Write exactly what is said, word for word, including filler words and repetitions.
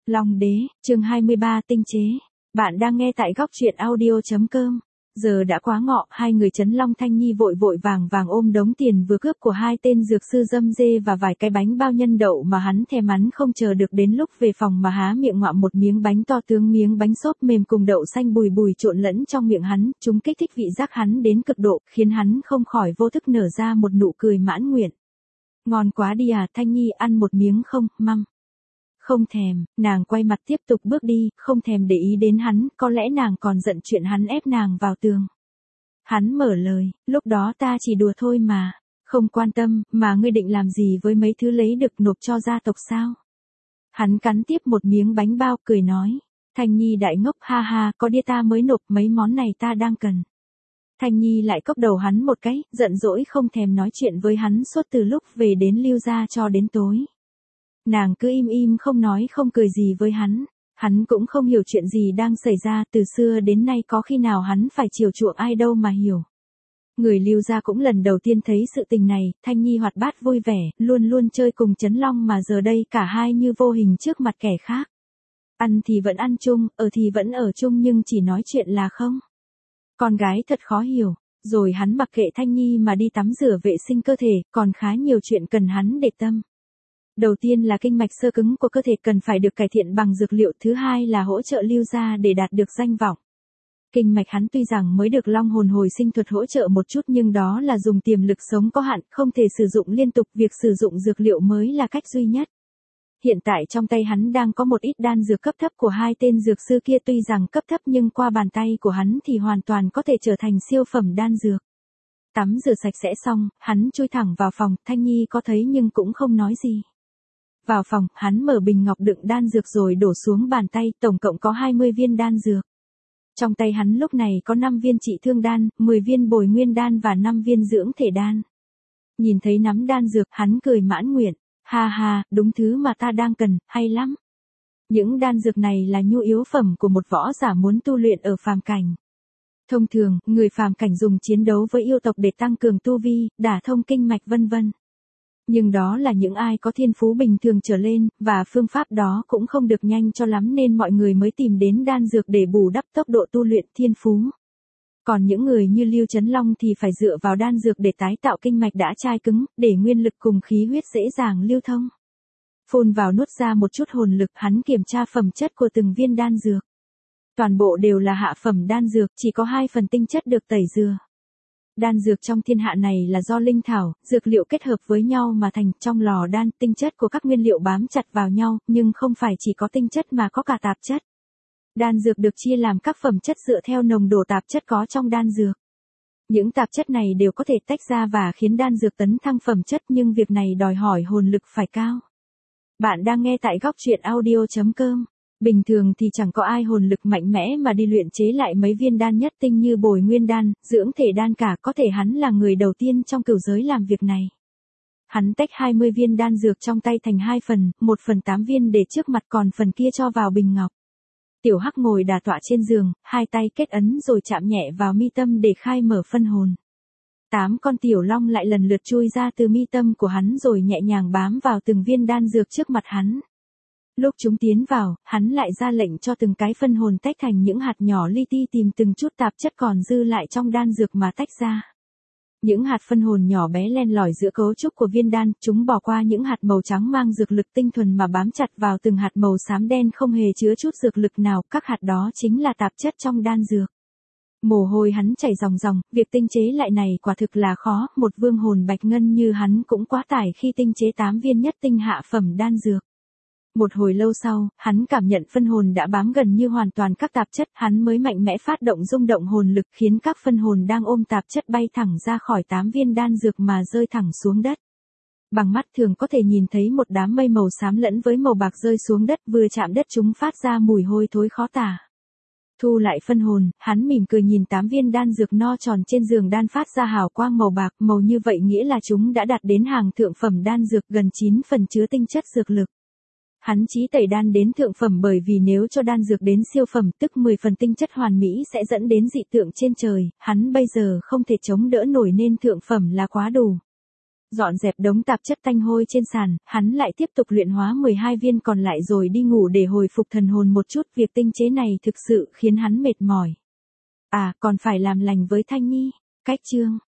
Long đế, chương hai mươi ba tinh chế. Bạn đang nghe tại góc truyện audio.com. Giờ đã quá ngọ, hai người Trấn Long Thanh Nhi vội vội vàng vàng ôm đống tiền vừa cướp của hai tên dược sư dâm dê và vài cái bánh bao nhân đậu mà hắn thèm hắn không chờ được đến lúc về phòng mà há miệng ngoạm một miếng bánh to tướng miếng bánh xốp mềm cùng đậu xanh bùi bùi trộn lẫn trong miệng hắn, chúng kích thích vị giác hắn đến cực độ, khiến hắn không khỏi vô thức nở ra một nụ cười mãn nguyện. Ngon quá đi à, Thanh Nhi ăn một miếng không, măm. Không thèm, nàng quay mặt tiếp tục bước đi, không thèm để ý đến hắn, có lẽ nàng còn giận chuyện hắn ép nàng vào tường. Hắn mở lời, lúc đó ta chỉ đùa thôi mà, không quan tâm, mà ngươi định làm gì với mấy thứ lấy được nộp cho gia tộc sao? Hắn cắn tiếp một miếng bánh bao cười nói, Thanh Nhi đại ngốc ha ha, có đĩa ta mới nộp mấy món này ta đang cần. Thanh Nhi lại cốc đầu hắn một cái, giận dỗi không thèm nói chuyện với hắn suốt từ lúc về đến Lưu gia cho đến tối. Nàng cứ im im không nói không cười gì với hắn, hắn cũng không hiểu chuyện gì đang xảy ra, từ xưa đến nay có khi nào hắn phải chiều chuộng ai đâu mà hiểu. Người Lưu gia cũng lần đầu tiên thấy sự tình này, Thanh Nhi hoạt bát vui vẻ, luôn luôn chơi cùng Trấn Long mà giờ đây cả hai như vô hình trước mặt kẻ khác. Ăn thì vẫn ăn chung, ở thì vẫn ở chung nhưng chỉ nói chuyện là không. Con gái thật khó hiểu, rồi hắn mặc kệ Thanh Nhi mà đi tắm rửa vệ sinh cơ thể, còn khá nhiều chuyện cần hắn để tâm. Đầu tiên là kinh mạch xơ cứng của cơ thể cần phải được cải thiện bằng dược liệu, thứ hai là hỗ trợ Lưu gia để đạt được danh vọng. Kinh mạch hắn tuy rằng mới được long hồn hồi sinh thuật hỗ trợ một chút nhưng đó là dùng tiềm lực sống có hạn, không thể sử dụng liên tục, việc sử dụng dược liệu mới là cách duy nhất. Hiện tại trong tay hắn đang có một ít đan dược cấp thấp của hai tên dược sư kia, tuy rằng cấp thấp nhưng qua bàn tay của hắn thì hoàn toàn có thể trở thành siêu phẩm đan dược. Tắm rửa sạch sẽ xong, hắn chui thẳng vào phòng, Thanh Nhi có thấy nhưng cũng không nói gì. Vào phòng, hắn mở bình ngọc đựng đan dược rồi đổ xuống bàn tay, tổng cộng có hai mươi viên đan dược. Trong tay hắn lúc này có năm viên trị thương đan, mười viên bồi nguyên đan và năm viên dưỡng thể đan. Nhìn thấy nắm đan dược, hắn cười mãn nguyện, ha ha, đúng thứ mà ta đang cần, hay lắm. Những đan dược này là nhu yếu phẩm của một võ giả muốn tu luyện ở phàm cảnh. Thông thường, người phàm cảnh dùng chiến đấu với yêu tộc để tăng cường tu vi, đả thông kinh mạch vân vân. Nhưng đó là những ai có thiên phú bình thường trở lên, và phương pháp đó cũng không được nhanh cho lắm nên mọi người mới tìm đến đan dược để bù đắp tốc độ tu luyện thiên phú. Còn những người như Lưu Trấn Long thì phải dựa vào đan dược để tái tạo kinh mạch đã chai cứng, để nguyên lực cùng khí huyết dễ dàng lưu thông. Phun vào nuốt ra một chút hồn lực, hắn kiểm tra phẩm chất của từng viên đan dược. Toàn bộ đều là hạ phẩm đan dược, chỉ có hai phần tinh chất được tẩy rửa. Đan dược trong thiên hạ này là do linh thảo, dược liệu kết hợp với nhau mà thành, trong lò đan, tinh chất của các nguyên liệu bám chặt vào nhau, nhưng không phải chỉ có tinh chất mà có cả tạp chất. Đan dược được chia làm các phẩm chất dựa theo nồng độ tạp chất có trong đan dược. Những tạp chất này đều có thể tách ra và khiến đan dược tấn thăng phẩm chất, nhưng việc này đòi hỏi hồn lực phải cao. Bạn đang nghe tại góc truyện audio.com. Bình thường thì chẳng có ai hồn lực mạnh mẽ mà đi luyện chế lại mấy viên đan nhất tinh như bồi nguyên đan, dưỡng thể đan cả, có thể hắn là người đầu tiên trong cửu giới làm việc này. Hắn tách hai mươi viên đan dược trong tay thành hai phần, một phần tám viên để trước mặt còn phần kia cho vào bình ngọc. Tiểu Hắc ngồi đả tọa trên giường, hai tay kết ấn rồi chạm nhẹ vào mi tâm để khai mở phân hồn. Tám con tiểu long lại lần lượt chui ra từ mi tâm của hắn rồi nhẹ nhàng bám vào từng viên đan dược trước mặt hắn. Lúc chúng tiến vào, hắn lại ra lệnh cho từng cái phân hồn tách thành những hạt nhỏ li ti, tìm từng chút tạp chất còn dư lại trong đan dược mà tách ra. Những hạt phân hồn nhỏ bé len lỏi giữa cấu trúc của viên đan, chúng bỏ qua những hạt màu trắng mang dược lực tinh thuần mà bám chặt vào từng hạt màu xám đen không hề chứa chút dược lực nào, các hạt đó chính là tạp chất trong đan dược. Mồ hôi hắn chảy ròng ròng, việc tinh chế lại này quả thực là khó, một vương hồn bạch ngân như hắn cũng quá tải khi tinh chế tám viên nhất tinh hạ phẩm đan dược. Một hồi lâu sau, hắn cảm nhận phân hồn đã bám gần như hoàn toàn các tạp chất, hắn mới mạnh mẽ phát động rung động hồn lực khiến các phân hồn đang ôm tạp chất bay thẳng ra khỏi tám viên đan dược mà rơi thẳng xuống đất. Bằng mắt thường có thể nhìn thấy một đám mây màu xám lẫn với màu bạc rơi xuống đất, vừa chạm đất chúng phát ra mùi hôi thối khó tả. Thu lại phân hồn, hắn mỉm cười nhìn tám viên đan dược no tròn trên giường đan phát ra hào quang màu bạc, màu như vậy nghĩa là chúng đã đạt đến hàng thượng phẩm đan dược, gần chín phần chứa tinh chất dược lực. Hắn chí tẩy đan đến thượng phẩm bởi vì nếu cho đan dược đến siêu phẩm tức mười phần tinh chất hoàn mỹ sẽ dẫn đến dị tượng trên trời, hắn bây giờ không thể chống đỡ nổi nên thượng phẩm là quá đủ. Dọn dẹp đống tạp chất tanh hôi trên sàn, hắn lại tiếp tục luyện hóa mười hai viên còn lại rồi đi ngủ để hồi phục thần hồn một chút. Việc tinh chế này thực sự khiến hắn mệt mỏi. À, còn phải làm lành với Thanh Nhi. Cách chương